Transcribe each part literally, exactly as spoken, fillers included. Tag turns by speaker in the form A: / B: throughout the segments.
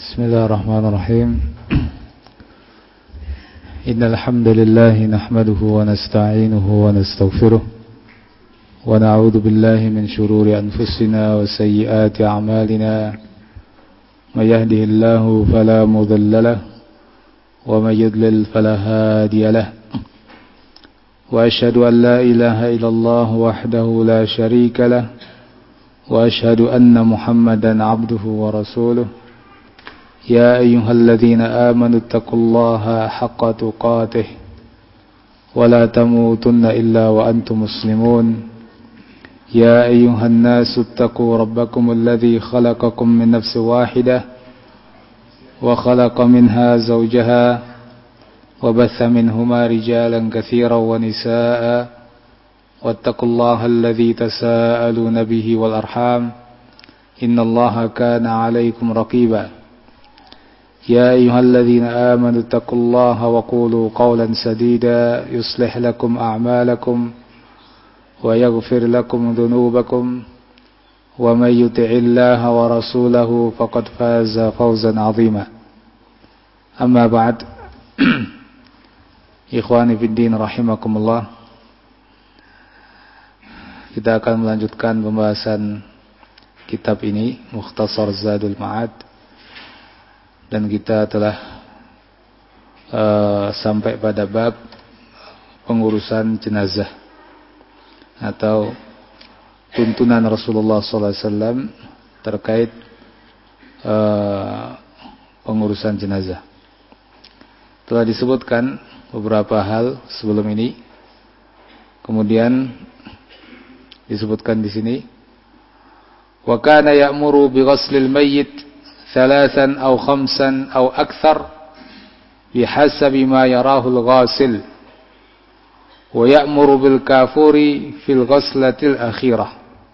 A: Bismillahirrahmanirrahim. Innal hamdalillah nahmaduhu wa nasta'inuhu wa nastaghfiruh wa na'udzu billahi min shururi anfusina wa sayyiati a'malina. May yahdihillahu fala mudilla lahu wa may yudlil fala hadiya lahu. Wa asyhadu an la ilaha illallah wahdahu la syarika lahu wa asyhadu anna Muhammadan 'abduhu wa rasuluh. يا أيها الذين آمنوا اتقوا الله حق تقاته ولا تموتن إلا وأنتم مسلمون يا أيها الناس اتقوا ربكم الذي خلقكم من نفس واحدة وخلق منها زوجها وبث منهما رجالا كثيرا ونساء واتقوا الله الذي تساءلون به والأرحام إن الله كان عليكم رقيبا يا أيها الذين آمنوا اتقوا الله وقولوا قولا سديدا يصلح لكم أعمالكم ويغفر لكم ذنوبكم ومن يطع الله ورسوله فقد فاز فوزا عظيما أما بعد إخواني في الدين رحمكم الله. Kita akan melanjutkan pembahasan kitab ini, Mukhtasar Zadul Ma'ad. Dan kita telah uh, sampai pada bab pengurusan jenazah atau tuntunan Rasulullah sallallahu alaihi wasallam terkait uh, pengurusan jenazah. Telah disebutkan beberapa hal sebelum ini. Kemudian disebutkan di sini, wa kana ya'muru bi ghuslil mayyit ثلاثا أو خمسا أو أكثر بحسب ما يراه الغاسل ويأمر بالكافور في الغسلة الأخيرة.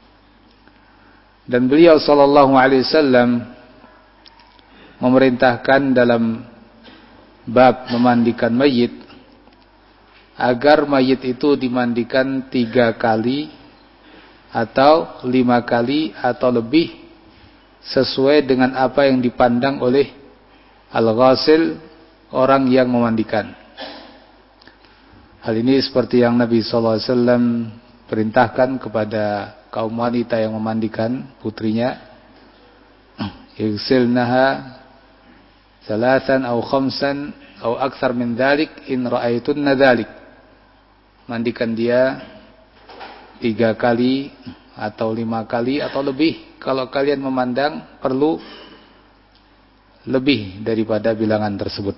A: Dan beliau sallallahu alaihi wasallam memerintahkan dalam bab memandikan mayit agar mayit itu dimandikan tiga kali atau lima kali atau lebih sesuai dengan apa yang dipandang oleh al-ghasil, orang yang memandikan. Hal ini seperti yang Nabi sallallahu alaihi wasallam perintahkan kepada kaum wanita yang memandikan putrinya, igsilnaha salasan aw khamsan aw akthar min dzalik in ra'aytunna dzalik. Mandikan dia tiga kali atau lima kali atau lebih kalau kalian memandang perlu lebih daripada bilangan tersebut.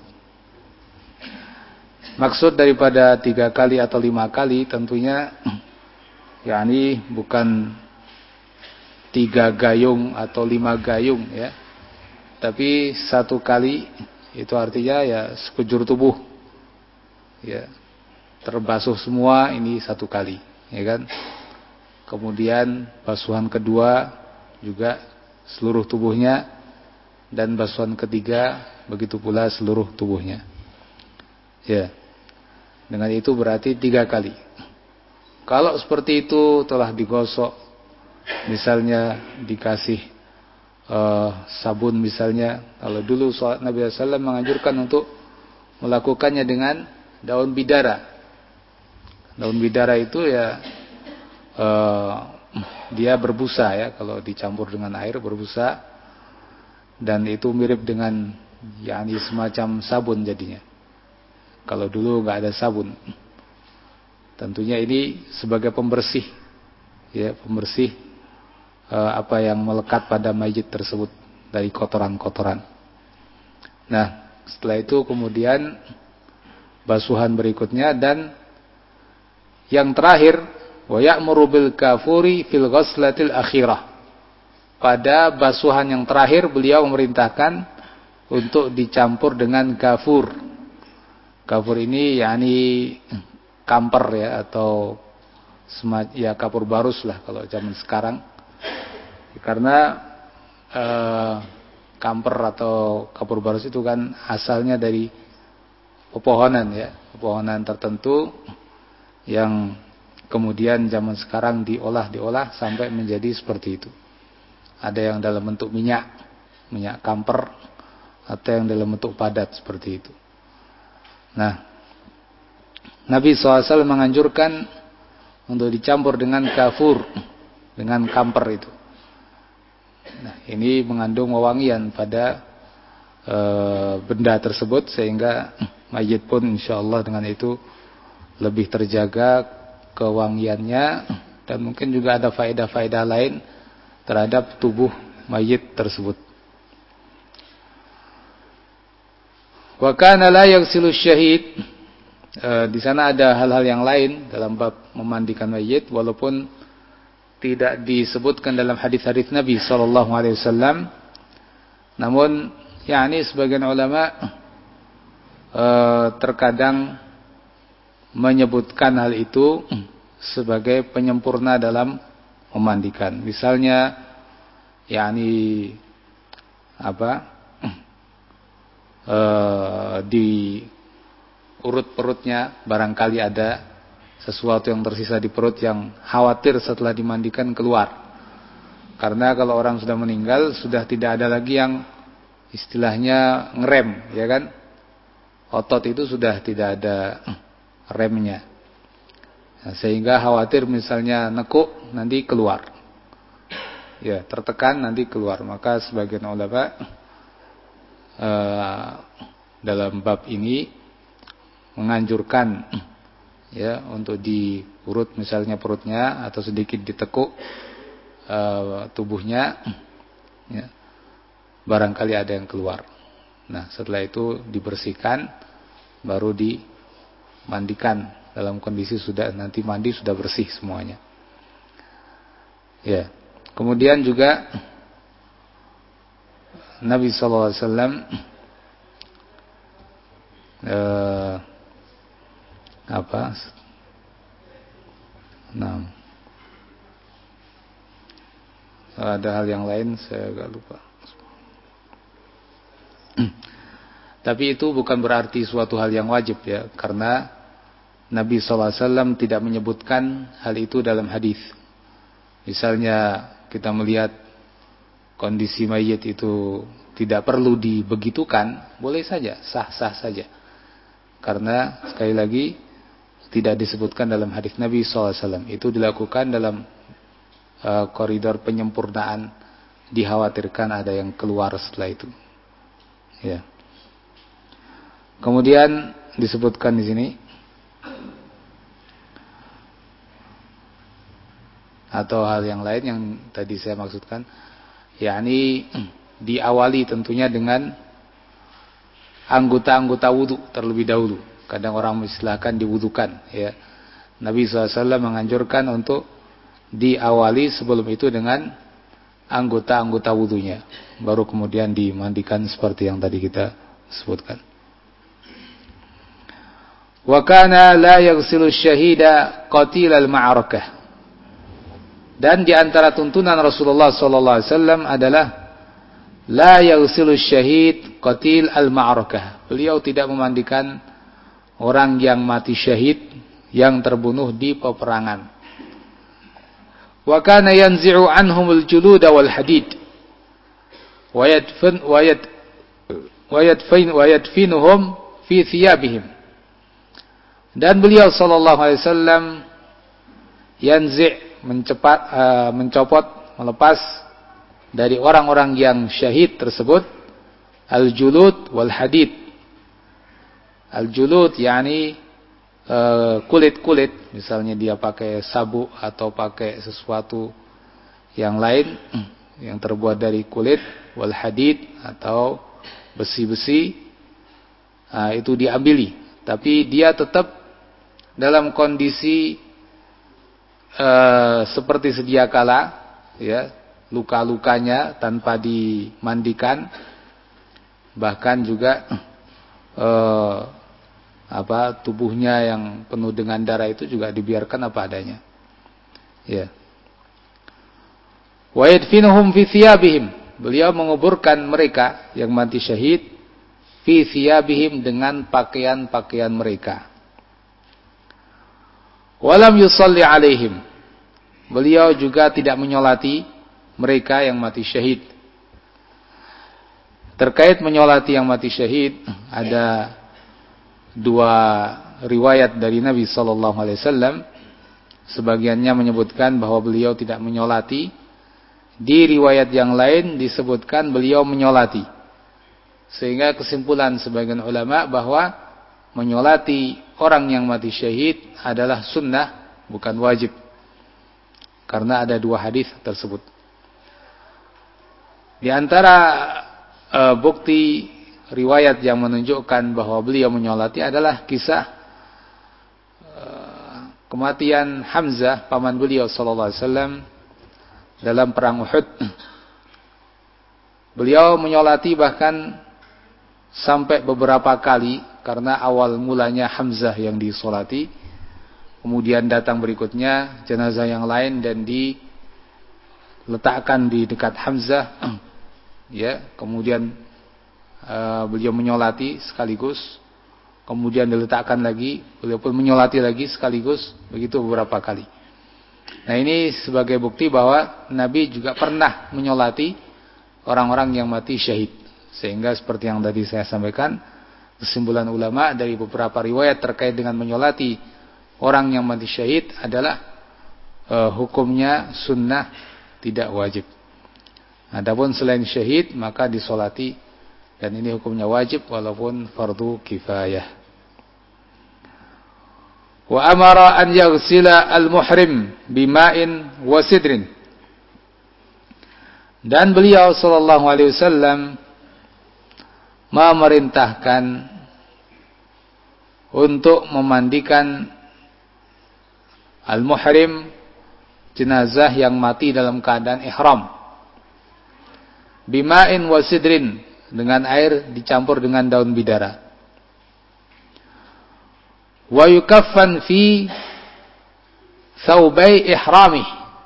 A: Maksud daripada tiga kali atau lima kali tentunya yakni bukan tiga gayung atau lima gayung ya, tapi satu kali itu artinya ya sekujur tubuh ya, terbasuh semua, ini satu kali ya kan. Kemudian basuhan kedua juga seluruh tubuhnya, dan basuhan ketiga begitu pula seluruh tubuhnya. Ya. Dengan itu berarti tiga kali. Kalau seperti itu telah digosok, misalnya dikasih uh, sabun misalnya. Kalau dulu Nabi sallallahu alaihi wasallam menganjurkan untuk melakukannya dengan daun bidara. Daun bidara itu ya Uh, dia berbusa ya, kalau dicampur dengan air berbusa, dan itu mirip dengan yakni semacam sabun jadinya. Kalau dulu nggak ada sabun, tentunya ini sebagai pembersih ya, pembersih uh, apa yang melekat pada mayit tersebut dari kotoran-kotoran. Nah, setelah itu kemudian basuhan berikutnya, dan yang terakhir wa ya'muru bil kafuri fil ghuslatil akhirah. Pada basuhan yang terakhir beliau memerintahkan untuk dicampur dengan kafur. Kafur ini yakni kamper ya, atau semacam ya kapur barus lah kalau zaman sekarang. Karena eh, kamper atau kapur barus itu kan asalnya dari pepohonan ya, pepohonan tertentu yang kemudian zaman sekarang diolah-diolah sampai menjadi seperti itu. Ada yang dalam bentuk minyak, minyak kamper, atau yang dalam bentuk padat seperti itu. Nah, Nabi shallallahu alaihi wasallam menganjurkan untuk dicampur dengan kafur, dengan kamper itu. Nah, ini mengandung wewangian pada e, benda tersebut sehingga mayit pun insyaallah dengan itu lebih terjaga kewangiannya, dan mungkin juga ada faedah-faedah lain terhadap tubuh mayit tersebut. Wa kana la yaghsilu syahid. E, di sana ada hal-hal yang lain dalam bab memandikan mayit, walaupun tidak disebutkan dalam hadis-hadis Nabi sallallahu alaihi wasallam. Namun, yakni sebagian ulama e, terkadang menyebutkan hal itu sebagai penyempurna dalam memandikan. Misalnya, yakni apa? E, di urut perutnya barangkali ada sesuatu yang tersisa di perut yang khawatir setelah dimandikan keluar. Karena kalau orang sudah meninggal sudah tidak ada lagi yang istilahnya ngerem, ya kan? Otot itu sudah tidak ada remnya. Nah, sehingga khawatir misalnya nekuk nanti keluar. Ya, tertekan nanti keluar. Maka sebagian ulama eh, dalam bab ini menganjurkan ya untuk diurut misalnya perutnya atau sedikit ditekuk e, tubuhnya ya, barangkali ada yang keluar. Nah, setelah itu dibersihkan baru dimandikan dalam kondisi sudah nanti mandi sudah bersih semuanya. Ya. Kemudian juga Nabi sallallahu alaihi wasallam eh apa? Nah, ada hal yang lain saya agak lupa. Tapi itu bukan berarti suatu hal yang wajib ya, karena Nabi shallallahu alaihi wasallam tidak menyebutkan hal itu dalam hadis. Misalnya kita melihat kondisi mayit itu tidak perlu dibegitukan, boleh saja, sah-sah saja. Karena sekali lagi tidak disebutkan dalam hadis Nabi shallallahu alaihi wasallam. Itu dilakukan dalam uh, koridor penyempurnaan. Dikhawatirkan ada yang keluar setelah itu. Ya. Kemudian disebutkan di sini atau hal yang lain yang tadi saya maksudkan, yakni diawali tentunya dengan anggota-anggota wudu terlebih dahulu. Kadang orang mengistilahkan diwudukan ya. Nabi shallallahu alaihi wasallam menganjurkan untuk diawali sebelum itu dengan anggota-anggota wudunya, baru kemudian dimandikan seperti yang tadi kita sebutkan. Wa kana la yaghsilu syahida qatil al-ma'arakah. Dan di antara tuntunan Rasulullah sallallahu alaihi wasallam adalah la yaghsilu syahid qatil al-ma'arakah. Beliau tidak memandikan orang yang mati syahid, yang terbunuh di peperangan. Wa kana yanzi'u anhumul julud wal hadid wa yadfin wa yad wa yadfin wa yadfinuhum fi thiyabihim. Dan beliau sallallahu alaihi wasallam yanzi' mencepat uh, mencopot, melepas dari orang-orang yang syahid tersebut al-julud wal hadid. Al-julud yakni uh, kulit-kulit, misalnya dia pakai sabuk atau pakai sesuatu yang lain yang terbuat dari kulit, wal hadid atau besi-besi, uh, itu diambili, tapi dia tetap dalam kondisi uh, seperti sedia kala ya, luka-lukanya tanpa dimandikan, bahkan juga uh, apa tubuhnya yang penuh dengan darah itu juga dibiarkan apa adanya. Ya. Wa yadfinuhum fi thiyabihim. Beliau menguburkan mereka yang mati syahid fi thiyabihim dengan pakaian-pakaian mereka. Walam yusalli alaihim. Beliau juga tidak menyolati mereka yang mati syahid. Terkait menyolati yang mati syahid, ada dua riwayat dari Nabi sallallahu alaihi wasallam. Sebagiannya menyebutkan bahwa beliau tidak menyolati. Di riwayat yang lain disebutkan beliau menyolati. Sehingga kesimpulan sebagian ulama bahwa menyolati orang yang mati syahid adalah sunnah, bukan wajib. Karena ada dua hadis tersebut. Di antara e, bukti riwayat yang menunjukkan bahwa beliau menyolati adalah kisah e, kematian Hamzah, paman beliau sallallahu alaihi wasallam dalam perang Uhud. Beliau menyolati bahkan sampai beberapa kali, karena awal mulanya Hamzah yang disolati, kemudian datang berikutnya jenazah yang lain dan diletakkan di dekat Hamzah, ya, kemudian uh, beliau menyolati sekaligus, kemudian diletakkan lagi, beliau pun menyolati lagi sekaligus, begitu beberapa kali. Nah, ini sebagai bukti bahwa Nabi juga pernah menyolati orang-orang yang mati syahid. Sehingga seperti yang tadi saya sampaikan, kesimpulan ulama dari beberapa riwayat terkait dengan menyolati orang yang mati syahid adalah e, hukumnya sunnah, tidak wajib. Adapun selain syahid maka disolati, dan ini hukumnya wajib walaupun fardu kifayah. Wa amara an yaghsila al-muhrim bima'in wa sidrin. Dan beliau sallallahu alaihi wasallam memerintahkan untuk memandikan al-muhrim, jenazah yang mati dalam keadaan ihram, bima'in wa sidrin, dengan air dicampur dengan daun bidara. Wa yukaffan fi thawbai ihramih,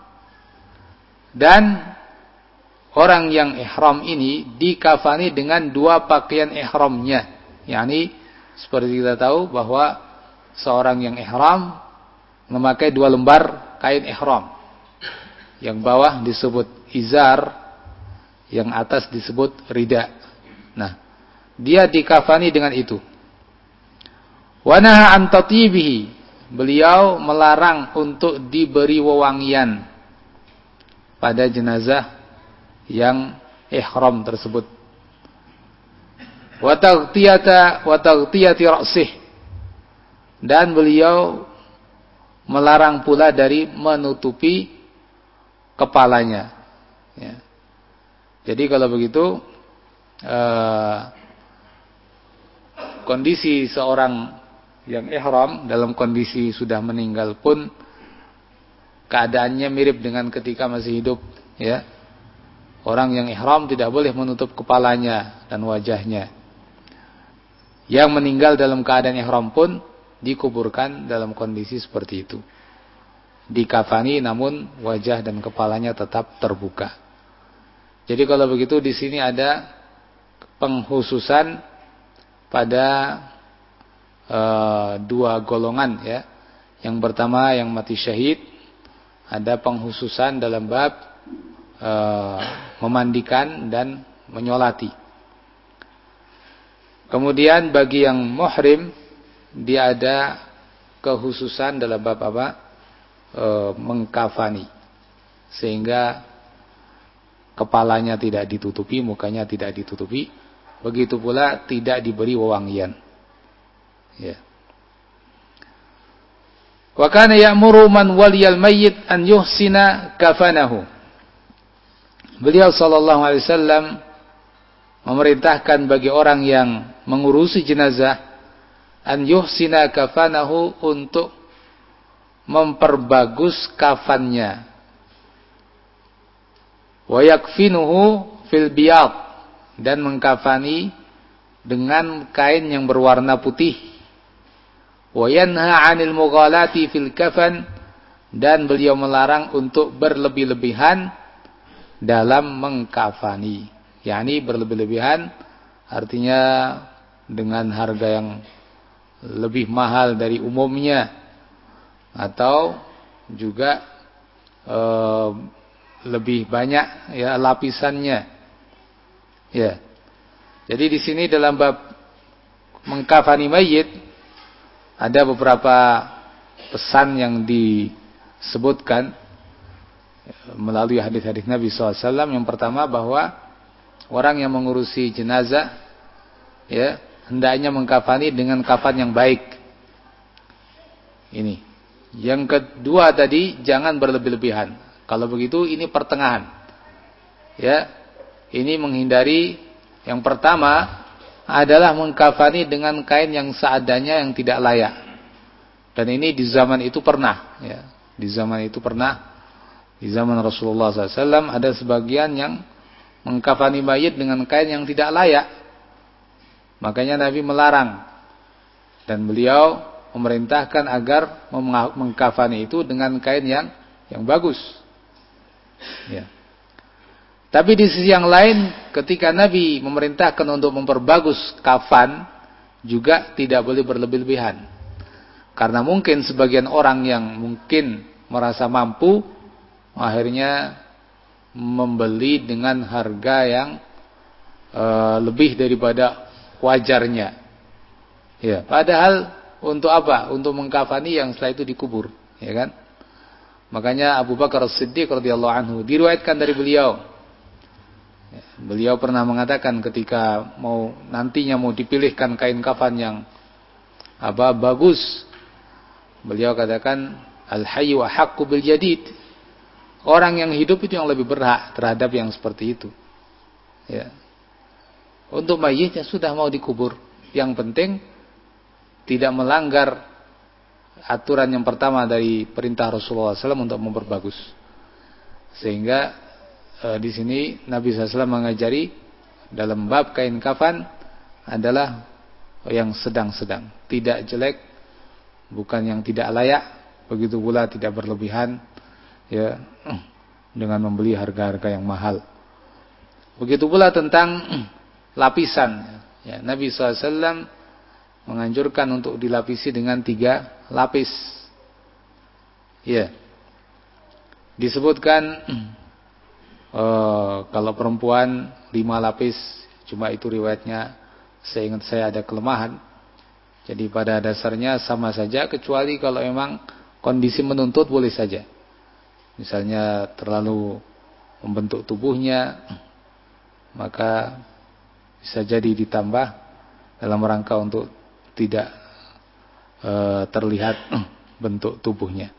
A: dan orang yang ihram ini dikafani dengan dua pakaian ihramnya. Yani seperti kita tahu bahwa seorang yang ihram memakai dua lembar kain ihram. Yang bawah disebut izar, yang atas disebut rida. Nah, dia dikafani dengan itu. Wa naha an tatibihi, beliau melarang untuk diberi wewangian pada jenazah yang ihram tersebut. Wa taghtiyata wa taghtiyati ra'sih, dan beliau melarang pula dari menutupi kepalanya, ya. Jadi kalau begitu eh, kondisi seorang yang ihram dalam kondisi sudah meninggal pun keadaannya mirip dengan ketika masih hidup, ya. Orang yang ihram tidak boleh menutup kepalanya dan wajahnya. Yang meninggal dalam keadaan ihram pun dikuburkan dalam kondisi seperti itu. Dikafani namun wajah dan kepalanya tetap terbuka. Jadi kalau begitu di sini ada pengkhususan pada e, dua golongan, ya. Yang pertama yang mati syahid, ada pengkhususan dalam bab e, memandikan dan menyolati. Kemudian bagi yang muhrim, dia ada kekhususan dalam bab apa? E, mengkafani, sehingga kepalanya tidak ditutupi, mukanya tidak ditutupi. Begitu pula tidak diberi wewangian, ya. Wa kana ya'muru man waliyal mayyit an yuhsina kafanahu. Beliau sallallahu alaihi wasallam memerintahkan bagi orang yang mengurusi jenazah an yuhsina kafanahu, untuk memperbagus kafannya. Wa yakfinuhu fil biyad, dan mengkafani dengan kain yang berwarna putih. Wa yanha 'anil mughalati fil kafan, dan beliau melarang untuk berlebih-lebihan dalam mengkafani. yakni berlebih-lebihan artinya dengan harga yang lebih mahal dari umumnya, atau juga e, lebih banyak ya lapisannya, ya. Jadi di sini dalam bab mengkafani mayit ada beberapa pesan yang disebutkan melalui hadis-hadis Nabi shallallahu alaihi wasallam. Yang pertama bahwa orang yang mengurusi jenazah ya hendaknya mengkafani dengan kafan yang baik. Ini. Yang kedua tadi jangan berlebih-lebihan. Kalau begitu ini pertengahan. Ya. Ini menghindari yang pertama adalah mengkafani dengan kain yang seadanya yang tidak layak. Dan ini di zaman itu pernah ya. Di zaman itu pernah di zaman Rasulullah shallallahu alaihi wasallam ada sebagian yang mengkafani mayit dengan kain yang tidak layak. Makanya Nabi melarang. Dan beliau memerintahkan agar mengkafani itu dengan kain yang yang bagus. Ya. Tapi di sisi yang lain, ketika Nabi memerintahkan untuk memperbagus kafan, juga tidak boleh berlebih-lebihan. Karena mungkin sebagian orang yang mungkin merasa mampu, akhirnya membeli dengan harga yang uh, lebih daripada wajarnya. Ya, padahal untuk apa? Untuk mengkafani yang setelah itu dikubur, ya kan? Makanya Abu Bakar As-Siddiq radhiyallahu anhu diriwayatkan dari beliau. Beliau pernah mengatakan ketika mau nantinya mau dipilihkan kain kafan yang apa bagus, beliau katakan al-hayyu ahaqqu bil jadid. Orang yang hidup itu yang lebih berhak terhadap yang seperti itu. Ya. Untuk mayit yang sudah mau dikubur, yang penting tidak melanggar aturan yang pertama dari perintah Rasulullah shallallahu alaihi wasallam untuk memperbagus. Sehingga di sini Nabi shallallahu alaihi wasallam mengajari dalam bab kain kafan adalah yang sedang-sedang, tidak jelek, bukan yang tidak layak, begitu pula tidak berlebihan, ya, dengan membeli harga-harga yang mahal. Begitu pula tentang lapisan, ya, Nabi shallallahu alaihi wasallam menganjurkan untuk dilapisi dengan tiga lapis, ya, disebutkan. Uh, kalau perempuan lima lapis, cuma itu riwayatnya saya ingat saya ada kelemahan. Jadi pada dasarnya sama saja, kecuali kalau memang kondisi menuntut boleh saja. Misalnya terlalu membentuk tubuhnya, maka bisa jadi ditambah dalam rangka untuk tidak uh, terlihat bentuk tubuhnya.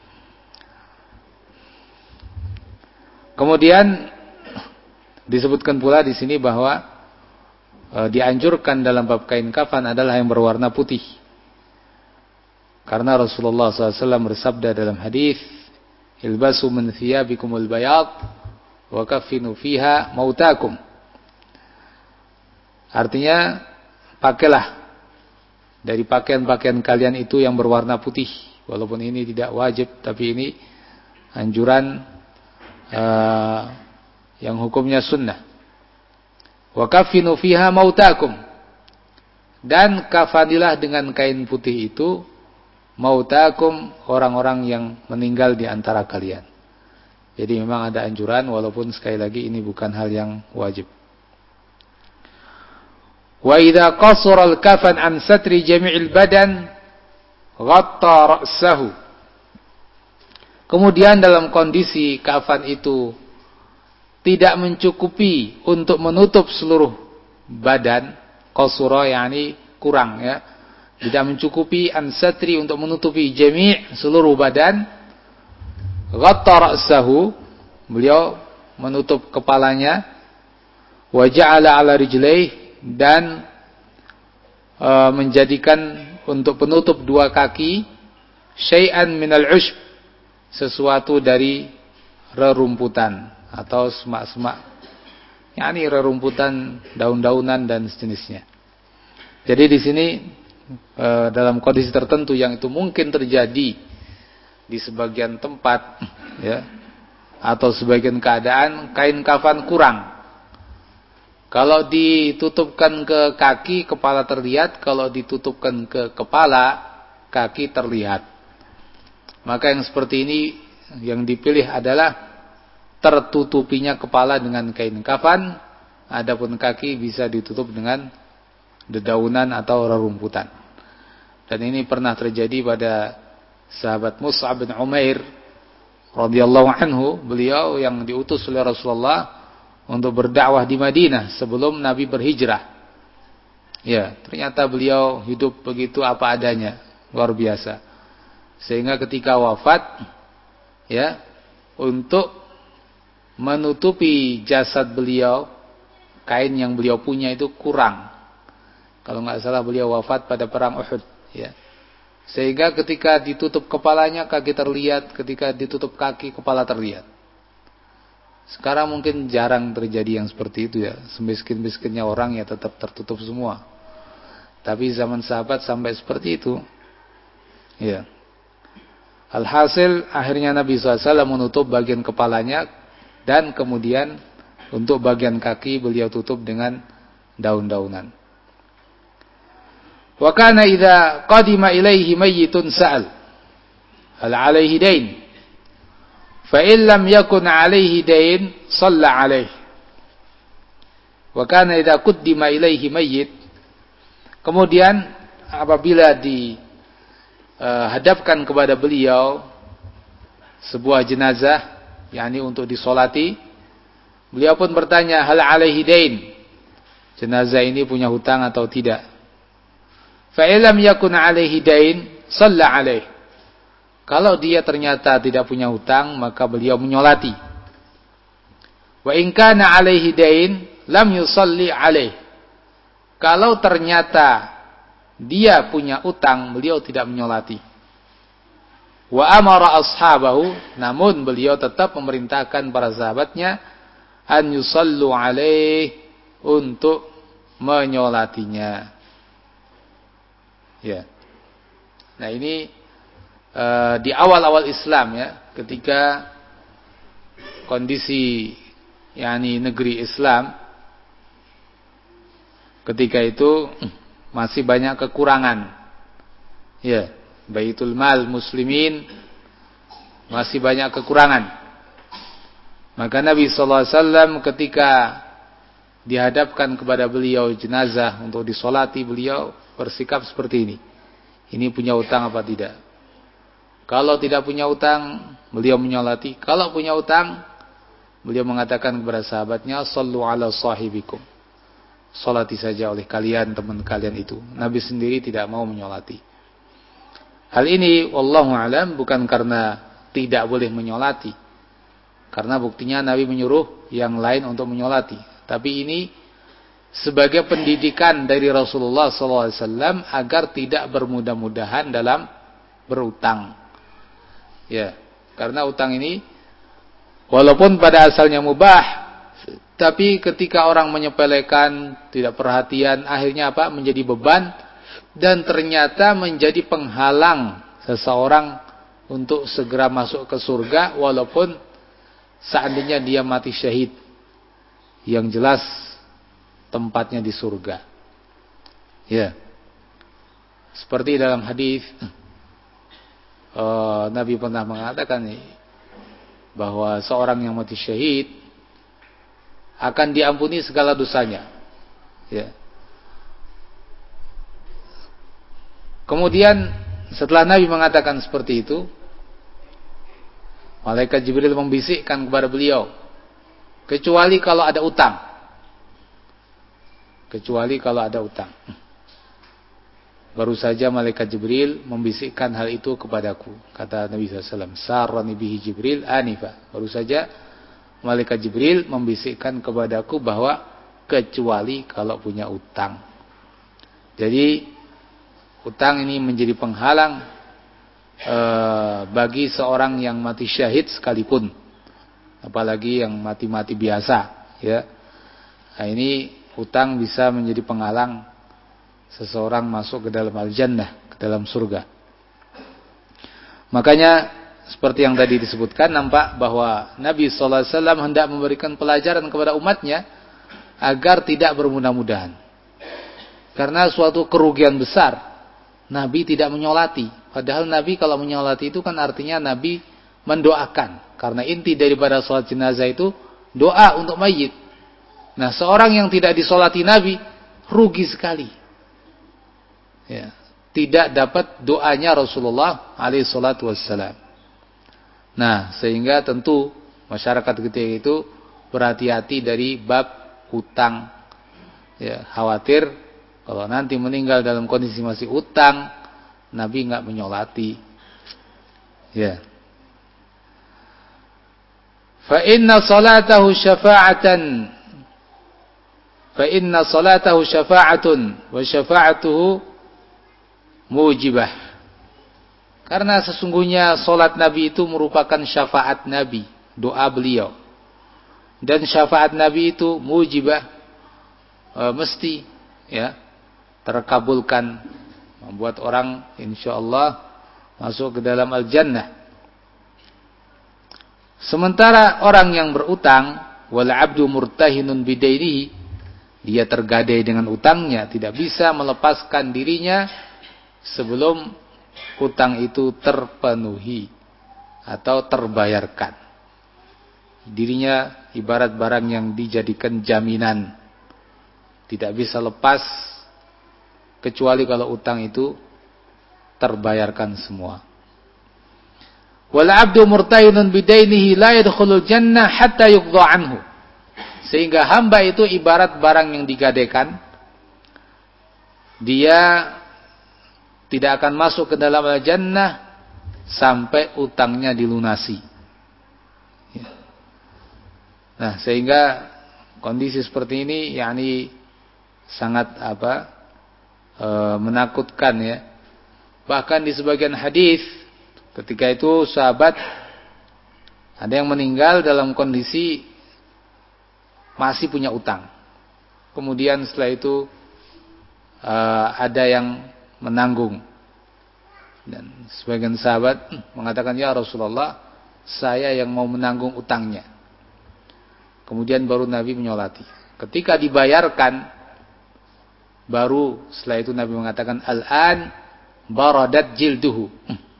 A: Kemudian disebutkan pula di sini bahwa e, dianjurkan dalam bab kain kafan adalah yang berwarna putih. Karena Rasulullah shallallahu alaihi wasallam bersabda dalam hadis, "Ilbasu min thiyabikumul bayad wa kaffinu fiha mautakum." Artinya, pakailah dari pakaian-pakaian kalian itu yang berwarna putih. Walaupun ini tidak wajib, tapi ini anjuran Uh, yang hukumnya sunnah. Wa kafinu fiha mautakum, dan kafanilah dengan kain putih itu mautakum, orang-orang yang meninggal di antara kalian. Jadi memang ada anjuran, walaupun sekali lagi ini bukan hal yang wajib. Wa idza qasara al-kafan an satri jami'il badan ghatta ra'sahu. Kemudian dalam kondisi kafan itu tidak mencukupi untuk menutup seluruh badan, qasura yakni kurang, ya. Tidak mencukupi an-satri untuk menutupi jami' seluruh badan. Ghatta ra'sahu, beliau menutup kepalanya, wa ja'ala 'ala rijlaihi, dan e, menjadikan untuk penutup dua kaki syai'an minal 'ushb, sesuatu dari rerumputan atau semak-semak, yakni rerumputan, daun-daunan dan sejenisnya. Jadi di sini e, dalam kondisi tertentu yang itu mungkin terjadi di sebagian tempat, ya, atau sebagian keadaan kain kafan kurang. Kalau ditutupkan ke kaki, kepala terlihat. Kalau ditutupkan ke kepala, kaki terlihat. Maka yang seperti ini yang dipilih adalah tertutupinya kepala dengan kain kafan, adapun kaki bisa ditutup dengan dedaunan atau rerumputan. Dan ini pernah terjadi pada sahabat Mus'ab bin Umair radhiyallahu anhu, beliau yang diutus oleh Rasulullah untuk berdakwah di Madinah sebelum Nabi berhijrah. Ya, ternyata beliau hidup begitu apa adanya, luar biasa. Sehingga ketika wafat, ya, untuk menutupi jasad beliau, kain yang beliau punya itu kurang. Kalau nggak salah beliau wafat pada perang Uhud, ya. Sehingga ketika ditutup kepalanya kaki terlihat, ketika ditutup kaki kepala terlihat. Sekarang mungkin jarang terjadi yang seperti itu, ya. Semiskin-miskinnya orang ya tetap tertutup semua. Tapi zaman sahabat sampai seperti itu. Ya. Alhasil akhirnya Nabi shallallahu alaihi wasallam menutup bagian kepalanya, dan kemudian untuk bagian kaki beliau tutup dengan daun-daunan. Wa kana idza qadima ilaihi mayyitun sa'al hal 'alaihi dain fa in lam yakun 'alaihi dain shalla 'alaihi. Wa kana idza qaddima ilaihi mayyit, kemudian apabila dihadapkan uh, kepada beliau sebuah jenazah, yakni untuk disolati, beliau pun bertanya, hal 'alaihi dain, jenazah ini punya hutang atau tidak? Fa illam yakun 'alaihi dain shalla 'alaihi. Kalau dia ternyata tidak punya hutang, maka beliau menyolati. Wa in kana 'alaihi dain lam yusalli 'alaihi. Kalau ternyata dia punya utang, beliau tidak menyolati. Wa amara ashabahu, namun beliau tetap memerintahkan para sahabatnya an yusallu 'alaihi, untuk menyolatinya. Ya. Nah, ini uh, di awal-awal Islam, ya, ketika kondisi yakni negeri Islam ketika itu masih banyak kekurangan. Ya, Baitul Mal muslimin masih banyak kekurangan. Maka Nabi sallallahu alaihi wasallam ketika dihadapkan kepada beliau jenazah untuk disolati, beliau bersikap seperti ini. Ini punya utang apa tidak? Kalau tidak punya utang, beliau menyolati. Kalau punya utang, beliau mengatakan kepada sahabatnya, sallu ala sahibikum, solati saja oleh kalian, teman kalian itu. Nabi sendiri tidak mau menyolati. Hal ini wallahu alam bukan karena tidak boleh menyolati, karena buktinya Nabi menyuruh yang lain untuk menyolati. Tapi ini sebagai pendidikan dari Rasulullah sallallahu alaihi wasallam agar tidak bermudah-mudahan dalam berutang. Ya, karena utang ini walaupun pada asalnya mubah, tapi ketika orang menyepelekan, tidak perhatian, akhirnya apa? Menjadi beban, dan ternyata menjadi penghalang seseorang untuk segera masuk ke surga walaupun seandainya dia mati syahid. Yang jelas tempatnya di surga. Ya. Seperti dalam hadis uh, Nabi pernah mengatakan nih, bahwa seorang yang mati syahid akan diampuni segala dosanya. Ya. Kemudian setelah Nabi mengatakan seperti itu, malaikat Jibril membisikkan kepada beliau, kecuali kalau ada utang. Kecuali kalau ada utang. Baru saja malaikat Jibril membisikkan hal itu kepadaku. Kata Nabi sallallahu alaihi wasallam, sarrani bihi Jibril anifa. Baru saja malaikat Jibril membisikkan kepadaku bahwa kecuali kalau punya utang. Jadi utang ini menjadi penghalang e, bagi seorang yang mati syahid sekalipun, apalagi yang mati-mati biasa, ya. Nah, ini utang bisa menjadi penghalang seseorang masuk ke dalam al-jannah, ke dalam surga. Makanya seperti yang tadi disebutkan, nampak bahwa Nabi sallallahu alaihi wasallam hendak memberikan pelajaran kepada umatnya agar tidak bermudah-mudahan. Karena suatu kerugian besar Nabi tidak menyolati. Padahal Nabi kalau menyolati itu kan artinya Nabi mendoakan. Karena inti daripada sholat jenazah itu doa untuk mayit. Nah, seorang yang tidak disolati Nabi rugi sekali. Ya, tidak dapat doanya Rasulullah alaihi salatu wassalam. Nah, sehingga tentu masyarakat ketika itu berhati-hati dari bab hutang. Ya, khawatir kalau nanti meninggal dalam kondisi masih utang, Nabi enggak menyolati. Ya. Fa inna salatahu syafa'atan fa inna salatahu syafa'atun wa syafa'atuhu mujibah. Karena sesungguhnya salat Nabi itu merupakan syafaat Nabi, doa beliau. Dan syafaat Nabi itu mujibah, e, mesti ya terkabulkan, membuat orang insyaallah masuk ke dalam al-jannah. Sementara orang yang berutang, wal 'abdu murtahinun bidainihi, dia tergadai dengan utangnya, tidak bisa melepaskan dirinya sebelum utang itu terpenuhi atau terbayarkan. Dirinya ibarat barang yang dijadikan jaminan, tidak bisa lepas kecuali kalau utang itu terbayarkan semua. Wal 'abdu murtahinun bidainihi la yadkhulul jannah hatta yuqda anhu. Sehingga hamba itu ibarat barang yang digadaikan. Dia tidak akan masuk ke dalam al-jannah sampai utangnya dilunasi. Nah, sehingga kondisi seperti ini yakni sangat apa? E, menakutkan ya. Bahkan di sebagian hadis ketika itu sahabat ada yang meninggal dalam kondisi masih punya utang. Kemudian setelah itu uh, ada yang menanggung. Dan sebagian sahabat mengatakan, "Ya Rasulullah, saya yang mau menanggung utangnya." Kemudian baru Nabi menyolati. Ketika dibayarkan, baru setelah itu Nabi mengatakan, "Al-an baradat jilduhu."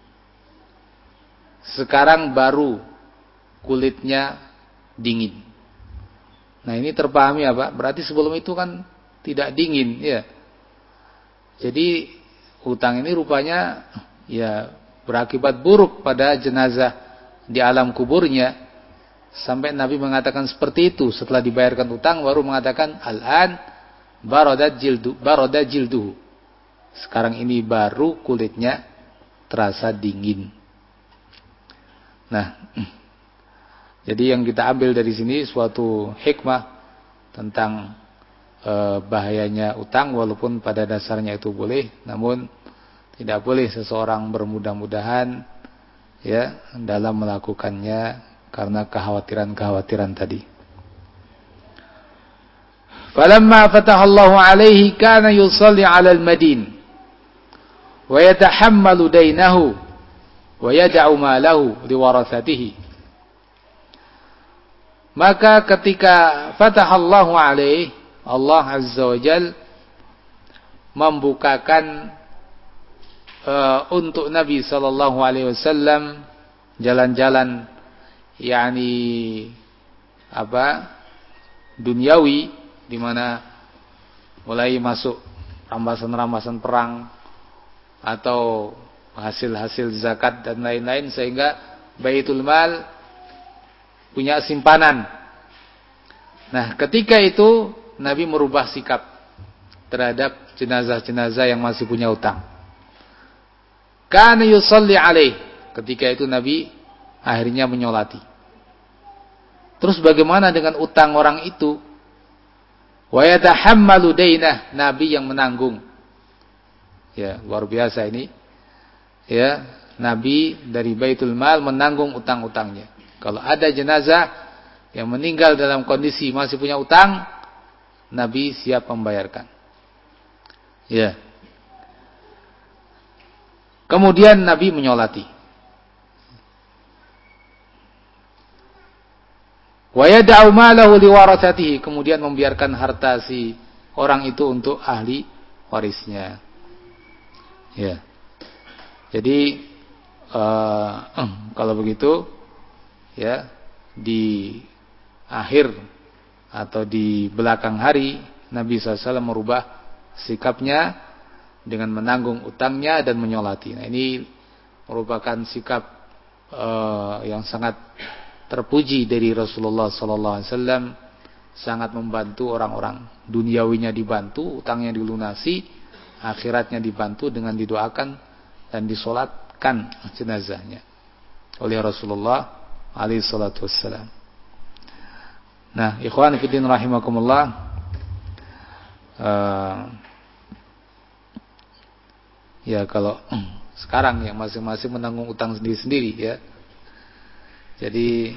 A: Sekarang baru kulitnya dingin. Nah, ini terpahami apa? Berarti sebelum itu kan tidak dingin, ya. Jadi hutang ini rupanya ya berakibat buruk pada jenazah di alam kuburnya. Sampai Nabi mengatakan seperti itu setelah dibayarkan hutang, baru mengatakan al-an baradat jildu baradat jilduhu. Sekarang ini baru kulitnya terasa dingin. Nah, jadi yang kita ambil dari sini suatu hikmah tentang e, bahayanya utang, walaupun pada dasarnya itu boleh, namun tidak boleh seseorang bermudah-mudahan ya dalam melakukannya karena kekhawatiran-kekhawatiran tadi. Falamma fatahallahu alaihi kana yusalli 'alal madin wa yatahammalu dainahu wa yad'u malahu liwarathatihi. Maka ketika fatahallahu alaihi, Allah azza wa jal membukakan uh, untuk Nabi sallallahu alaihi wasallam jalan-jalan yakni apa duniawi, di mana mulai masuk rampasan-rampasan perang atau hasil-hasil zakat dan lain-lain, sehingga Baitul Mal punya simpanan. Nah, ketika itu Nabi merubah sikap terhadap jenazah-jenazah yang masih punya utang. Kana yusalli alaih. Ketika itu Nabi akhirnya menyolati. Terus bagaimana dengan utang orang itu? Wa yatahammalu dainah. Nabi yang menanggung. Ya, luar biasa ini. Ya, Nabi dari Baitul Mal menanggung utang-utangnya. Kalau ada jenazah yang meninggal dalam kondisi masih punya utang, Nabi siap membayarkan. Ya. Kemudian Nabi menyolati. Wa yad'u malahu liwarathatihi, kemudian membiarkan harta si orang itu untuk ahli warisnya. Ya. Jadi uh, kalau begitu ya di akhir atau di belakang hari Nabi shallallahu alaihi wasallam merubah sikapnya dengan menanggung utangnya dan menyolati. Nah, ini merupakan sikap uh, yang sangat terpuji dari Rasulullah shallallahu alaihi wasallam, sangat membantu orang-orang. Duniawinya dibantu, utangnya dilunasi, akhiratnya dibantu dengan didoakan dan disolatkan jenazahnya oleh Rasulullah alaihi salatu wassalam. Nah, ikhwan fillah rahimakumullah, uh, ya kalau sekarang ya masing-masing menanggung utang sendiri-sendiri ya. Jadi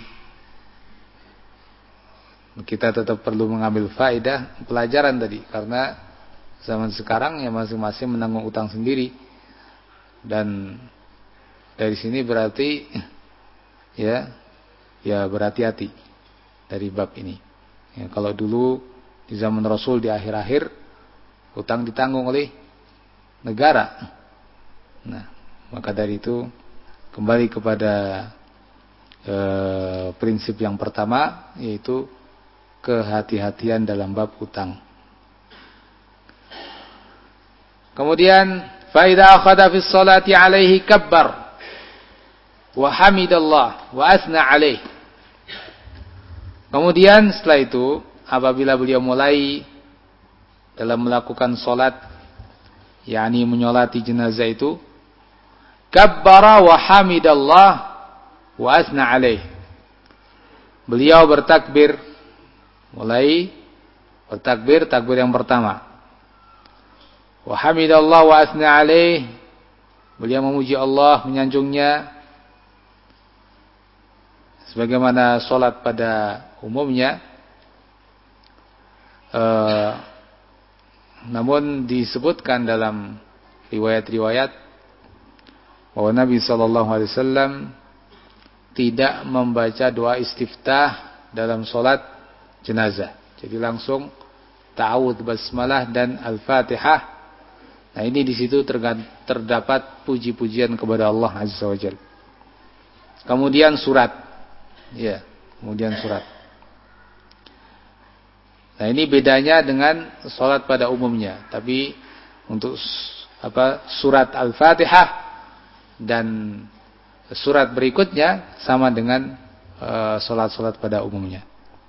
A: kita tetap perlu mengambil faedah pelajaran tadi, karena zaman sekarang ya masing-masing menanggung utang sendiri. Dan dari sini berarti ya ya berhati-hati dari bab ini. Ya, kalau dulu di zaman Rasul di akhir-akhir utang ditanggung oleh negara. Nah, maka dari itu kembali kepada e, prinsip yang pertama, yaitu kehati-hatian dalam bab utang. Kemudian fa idza akhadha fi sholati alaihi kabbar wa hamidallah wa asna alaihi. Kemudian setelah itu apabila beliau mulai dalam melakukan sholat, yakni menyolati jenazah itu, kabbara wa hamidallah wa asna alaih. Beliau bertakbir, mulai bertakbir, takbir yang pertama. Wa hamidallah wa asna alaih. Beliau memuji Allah, menyanjungnya, sebagaimana sholat pada umumnya. Uh, namun disebutkan dalam riwayat-riwayat bahwa Nabi shallallahu alaihi wasallam tidak membaca doa istiftah dalam sholat jenazah. Jadi langsung ta'awudz, basmalah dan al-fatihah. Nah, ini di situ terdapat puji-pujian kepada Allah azza wajalla. Kemudian surat, ya, kemudian surat. Nah, ini bedanya dengan sholat pada umumnya. Tapi untuk apa surat Al-Fatihah dan surat berikutnya sama dengan uh, sholat-sholat pada umumnya.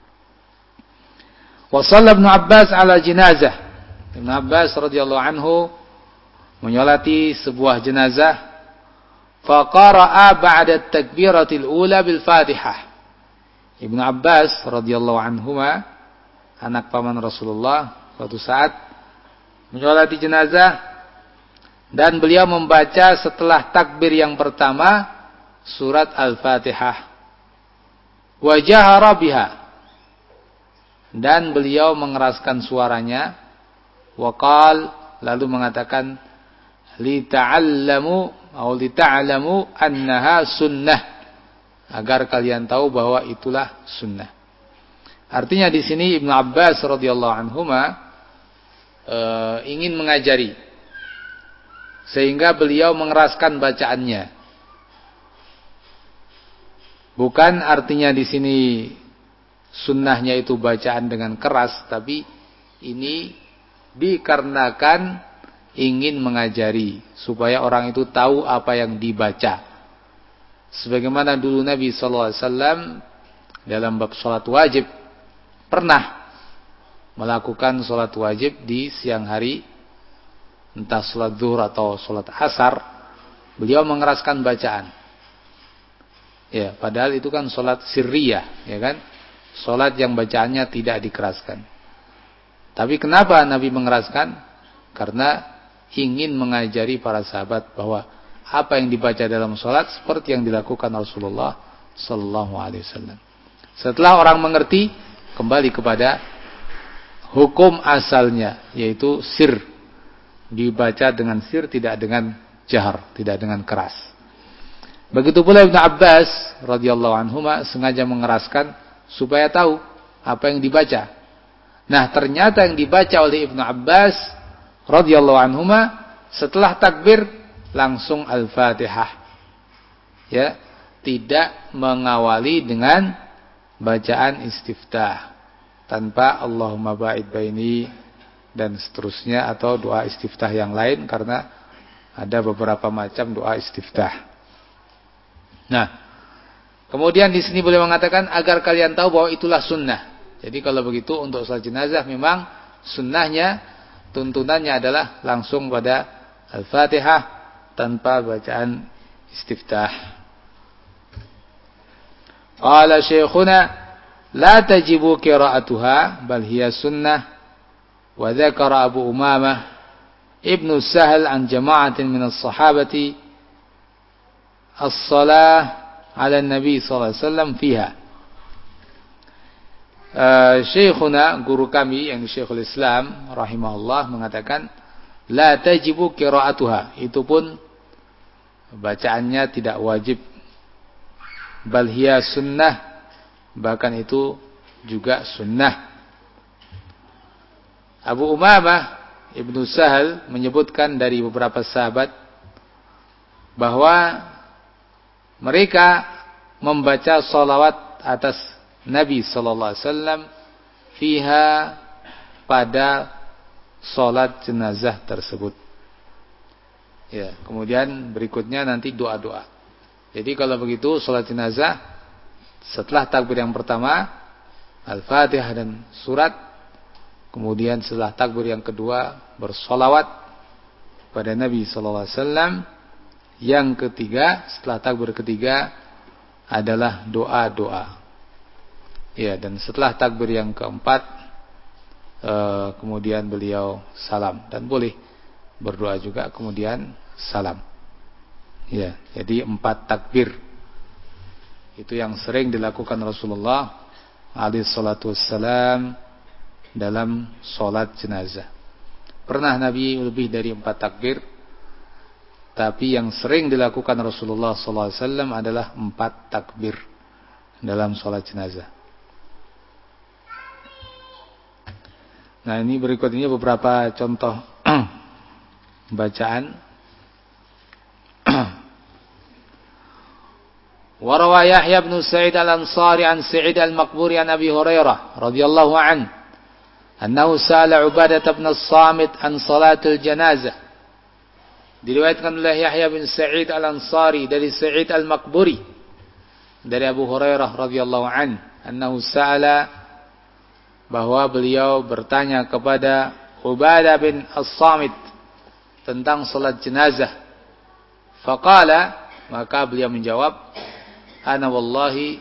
A: Wa shalla Ibnu Abbas ala jenazah. Ibnu Abbas radhiyallahu anhu menyolati sebuah jenazah. Fa qara'a ba'da at-takbiratil ula bil Fatihah. Ibnu Abbas radhiyallahu anhuma, anak paman Rasulullah, suatu saat menyolati jenazah dan beliau membaca setelah takbir yang pertama surat Al-Fatihah. Wa jahara biha, dan beliau mengeraskan suaranya. Wa qal, lalu mengatakan, li ta'allamu atau li ta'lamu annaha sunnah, agar kalian tahu bahwa itulah sunnah. Artinya di sini Ibnu Abbas radhiyallahu anhuma e, ingin mengajari, sehingga beliau mengeraskan bacaannya. Bukan artinya di sini sunnahnya itu bacaan dengan keras, tapi ini dikarenakan ingin mengajari supaya orang itu tahu apa yang dibaca. Sebagaimana dulu Nabi sallallahu alaihi wasallam dalam bab salat wajib pernah melakukan salat wajib di siang hari, entah salat zuhur atau salat asar, beliau mengeraskan bacaan. Ya, padahal itu kan salat sirriyah, ya kan? Salat yang bacaannya tidak dikeraskan. Tapi kenapa Nabi mengeraskan? Karena ingin mengajari para sahabat bahwa apa yang dibaca dalam salat seperti yang dilakukan Rasulullah sallallahu alaihi wasallam. Setelah orang mengerti, kembali kepada hukum asalnya, yaitu sir, dibaca dengan sir, tidak dengan jahar, tidak dengan keras. Begitu pula Ibnu Abbas radhiyallahu anhuma sengaja mengeraskan supaya tahu apa yang dibaca. Nah, ternyata yang dibaca oleh Ibnu Abbas radhiyallahu anhuma setelah takbir langsung Al-Fatihah. Ya, tidak mengawali dengan bacaan istiftah. tanpa Allahumma ba'id baini dan seterusnya, atau doa istiftah yang lain, karena ada beberapa macam doa istiftah. Nah, kemudian di sini boleh mengatakan agar kalian tahu bahwa itulah sunnah. Jadi kalau begitu untuk salat jenazah memang sunnahnya, tuntunannya adalah langsung pada Al-Fatihah tanpa bacaan istiftah. Qala syekhuna la tajibu qira'atuha bal hiya sunnah, wa dzakara Abu Umamah Ibnu Sahal an jama'atin min as-sahabati as-salah 'ala an-nabi sallallahu alaihi wasallam fiha. Uh, Syekhuna, guru kami yang Syekhul Islam rahimahullah mengatakan la tajibu qira'atuha, itu pun bacaannya tidak wajib, bal hiya sunnah, bahkan itu juga sunnah. Abu Umamah Ibnu Sahal menyebutkan dari beberapa sahabat bahwa mereka membaca salawat atas Nabi sallallahu alaihi wasallam fiha, pada salat jenazah tersebut. Ya, kemudian berikutnya nanti doa-doa. Jadi kalau begitu salat jenazah setelah takbir yang pertama Al-Fatihah dan surat, kemudian setelah takbir yang kedua bersolawat pada Nabi sallallahu alaihi wasallam, yang ketiga setelah takbir ketiga adalah doa-doa. Ya, dan setelah takbir yang keempat eh, kemudian beliau salam, dan boleh berdoa juga kemudian salam. Ya, jadi empat takbir itu yang sering dilakukan Rasulullah alaihi salatu wassalam dalam sholat jenazah. Pernah Nabi lebih dari empat takbir, tapi yang sering dilakukan Rasulullah sallallahu alaihi wasallam adalah empat takbir dalam sholat jenazah. Nah, ini berikut ini beberapa contoh bacaan. Wa rawa Yahya bin Sa'id al-Ansari an Sa'id al-Maqburi an Abi Hurairah radhiyallahu anhu annahu sa'ala Ubadah bin As-Samit an salatul janazah. Diriwayatkan oleh Yahya bin Sa'id al-Ansari dari Sa'id al-Maqburi dari Abu Hurairah radhiyallahu anhu, annahu sa'ala, bahwa beliau bertanya kepada Ubadah bin As-Samit tentang salat jenazah. Faqala, maka beliau menjawab, ana wallahi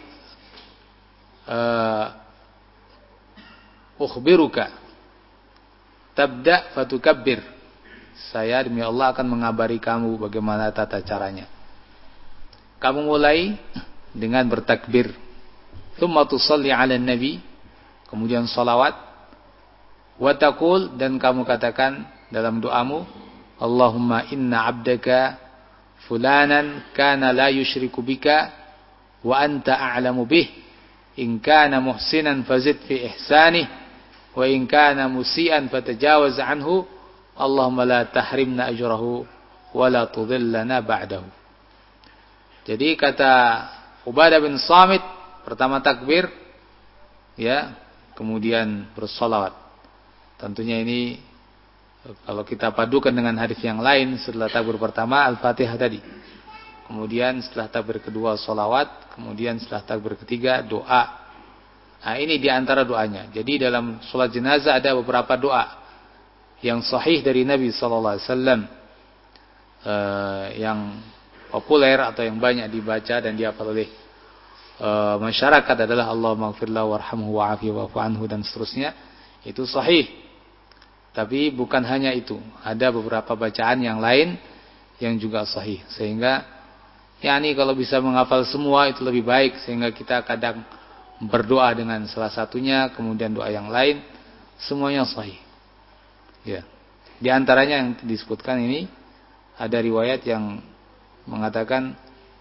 A: uh, ukhbiruka tabda fatukabbir, saya demi Allah akan mengabari kamu bagaimana tata caranya. Kamu mulai dengan bertakbir, thumma tusalli ala nabi, kemudian salawat, wa taqul, dan kamu katakan dalam doamu, Allahumma inna abdaka fulanan kana la yushriku bika wa anta a'lamu bih, in kana muhsinan fazid fi ihsanih, wa in kana musian fatajawaz anhu, Allahumma la tahrimna ajrahu wa la tudhillana ba'dahu. Jadi kata Ubadah bin Samit, pertama takbir, ya, kemudian bersolawat. Tentunya ini kalau kita padukan dengan hadis yang lain, setelah takbir pertama Al-Fatihah tadi, kemudian setelah takbir kedua solawat, kemudian setelah takbir ketiga doa. Nah, ini diantara doanya. Jadi dalam sholat jenazah ada beberapa doa yang sahih dari Nabi sallallahu alaihi wasallam, eh, yang populer atau yang banyak dibaca dan dihafal oleh Uh, masyarakat adalah Allahumma ighfirlahu warhamhu wa'afi wa'fu anhu dan seterusnya. Itu sahih. Tapi bukan hanya itu, ada beberapa bacaan yang lain yang juga sahih. Sehingga yakni kalau bisa menghafal semua itu lebih baik, sehingga kita kadang berdoa dengan salah satunya, kemudian doa yang lain, semuanya sahih. Ya. Di antaranya yang disebutkan ini ada riwayat yang mengatakan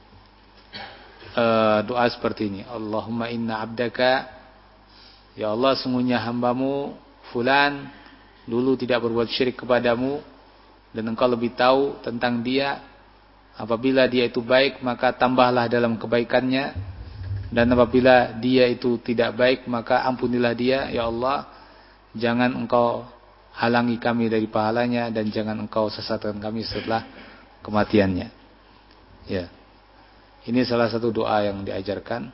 A: Uh, doa seperti ini, Allahumma inna abdaka, ya Allah sungguhnya hambamu fulan dulu tidak berbuat syirik kepadamu, dan engkau lebih tahu tentang dia. Apabila dia itu baik, maka tambahlah dalam kebaikannya, Dan apabila dia itu tidak baik, maka ampunilah dia, ya Allah. Jangan engkau halangi kami dari pahalanya, dan jangan engkau sesatkan kami setelah kematiannya. Ya. Ini salah satu doa yang diajarkan.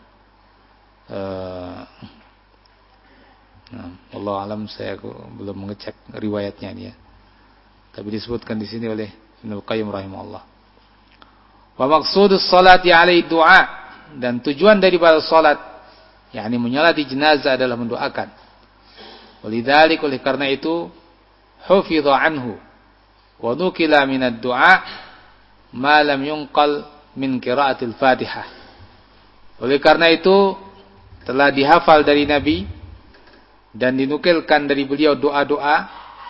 A: Uh, nah, Allah alam, saya belum mengecek riwayatnya ini ya. Tapi disebutkan di sini oleh Ibnu Qayyim rahimahullah. Wa maqsudus salati alaihi du'a, dan tujuan daripada salat yakni menyolati jenazah adalah mendoakan. Walidzalik, oleh karena itu, hufidha anhu wa nukila minad du'a ma lam yunqal min qiraatil Fatihah. Oleh karena itu telah dihafal dari Nabi dan dinukilkan dari beliau doa-doa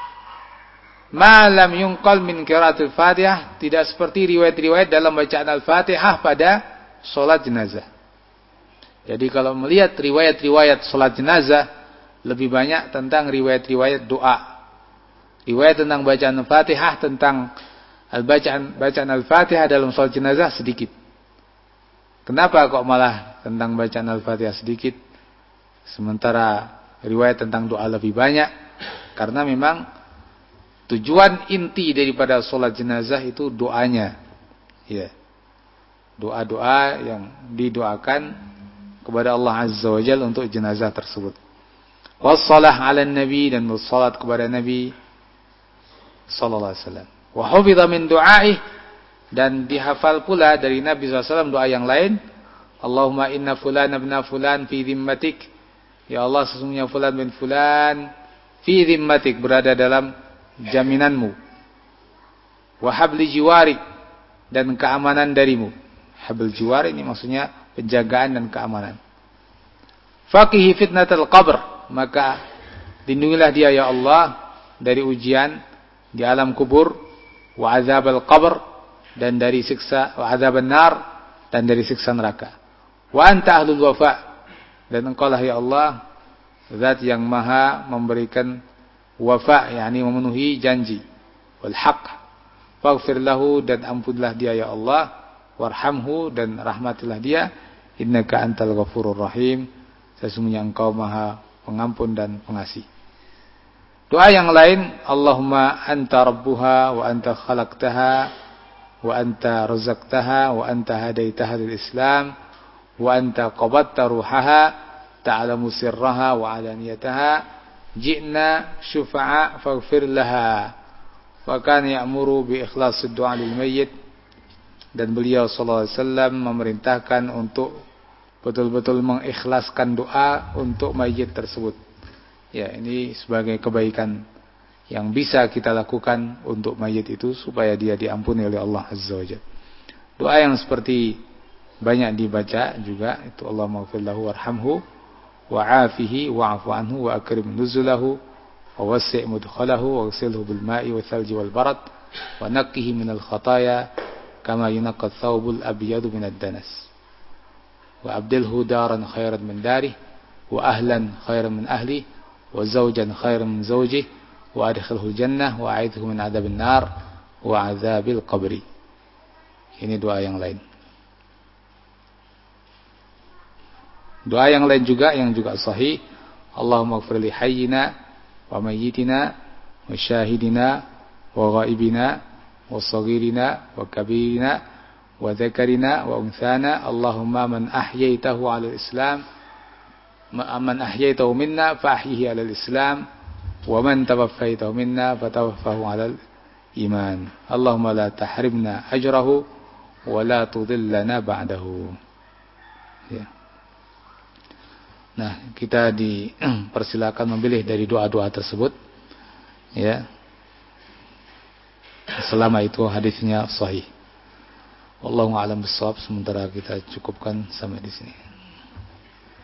A: ma lam yunqal min qiraatil Fatihah, tidak seperti riwayat-riwayat dalam bacaan Al-Fatihah pada salat jenazah. Jadi kalau melihat riwayat-riwayat salat jenazah, lebih banyak tentang riwayat-riwayat doa. Riwayat tentang bacaan Al-Fatihah, tentang bacaan bacaan Al-Fatihah dalam salat jenazah sedikit. Kenapa kok malah tentang bacaan Al-Fatihah sedikit, sementara riwayat tentang doa lebih banyak? Karena memang tujuan inti daripada salat jenazah itu doanya. Ya. Doa-doa yang didoakan kepada Allah Azza wa Jalla untuk jenazah tersebut. Wassalah 'alan nabi, dan bersalat kepada Nabi sallallahu alaihi wasallam. Wa hufidha min du'aih, dan dihafal pula dari Nabi sallallahu alaihi wasallam doa yang lain. Allahumma inna fulan ibn fulan fi dhimmatik. Ya Allah, sesungguhnya fulan bin fulan fi dhimmatik, berada dalam jaminanmu. Wa habli jiwarik, dan keamanan darimu. Habl jiwar ini maksudnya penjagaan dan keamanan. Faqihi fitnatul qabr, maka lindungilah dia ya Allah dari ujian di alam kubur, wa azabal qabr, dan dari siksa, wa azaban nar, dan dari siksa neraka. Wa anta ahlul wafa, dan engkau lah ya Allah zat yang maha memberikan wafa, yakni memenuhi janji. Wal haq, faghfir lahu, dan ampunilah dia ya Allah. Warhamhu, dan rahmatilah dia. Innaka antal ghafurur rahim, sesungguhnya engkau maha pengampun dan pengasih. Doa yang lain, Allahumma anta rabbuha wa anta khalaqtaha wa anta razaqtaha wa anta hadaitaha lil Islam wa anta qabadta ruhaha ta'lamu sirraha wa alaniyataha ji'na syufa'a faghfir laha. Wa kana ya'muru bi ikhlasid du'a lil mayyit, dan beliau sallallahu alaihi wasallam memerintahkan untuk betul-betul mengikhlaskan doa untuk mayit tersebut. Ya, ini sebagai kebaikan yang bisa kita lakukan untuk mayit itu supaya dia diampuni oleh Allah Azza wa Jalla. Doa yang seperti banyak dibaca juga itu, Allahumma ighfir lahu warhamhu wa'afihi wa'fu anhu wa akrim nuzulahu wa wassi' mudkhalahu wa ghsilhu bil ma'i wal thalji wal barad wa naqqihi minal khataaya kama yunqqa thawbul abyadu minad danas wa abdilhu daran khairan min darih wa ahlan khairan min ahli wa zawjan khairan min zawjihi wa adkhilhu jannah wa a'idhu min adabin nar wa azabil qabri. Ini doa yang lain. Doa yang lain juga yang juga sahih, Allahumma ighfir li hayyina wa mayyitina wa syahidina wa ghaibina wa saghirina wa kabirina wa dzakarina wa unthana. Allahumma man ahyaitahu 'alal Islam man ahyaitahu minna fa ahyihi 'alal Islam wa man tawaffaitahu minna fatawaffahu 'alal iman. Allahumma la tahrimna ajrahu wa la tudillana ba'dahu. Ya. Nah, kita dipersilakan memilih dari doa-doa tersebut. Ya. Selama itu hadisnya sahih. Wallahu a'lam bishawab. Sementara kita cukupkan sampai di sini.